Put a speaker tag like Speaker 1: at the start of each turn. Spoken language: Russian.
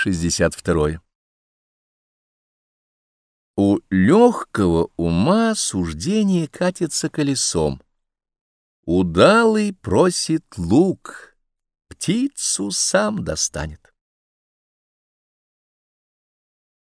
Speaker 1: 62. У легкого ума суждение катится колесом. Удалый просит лук, птицу сам достанет.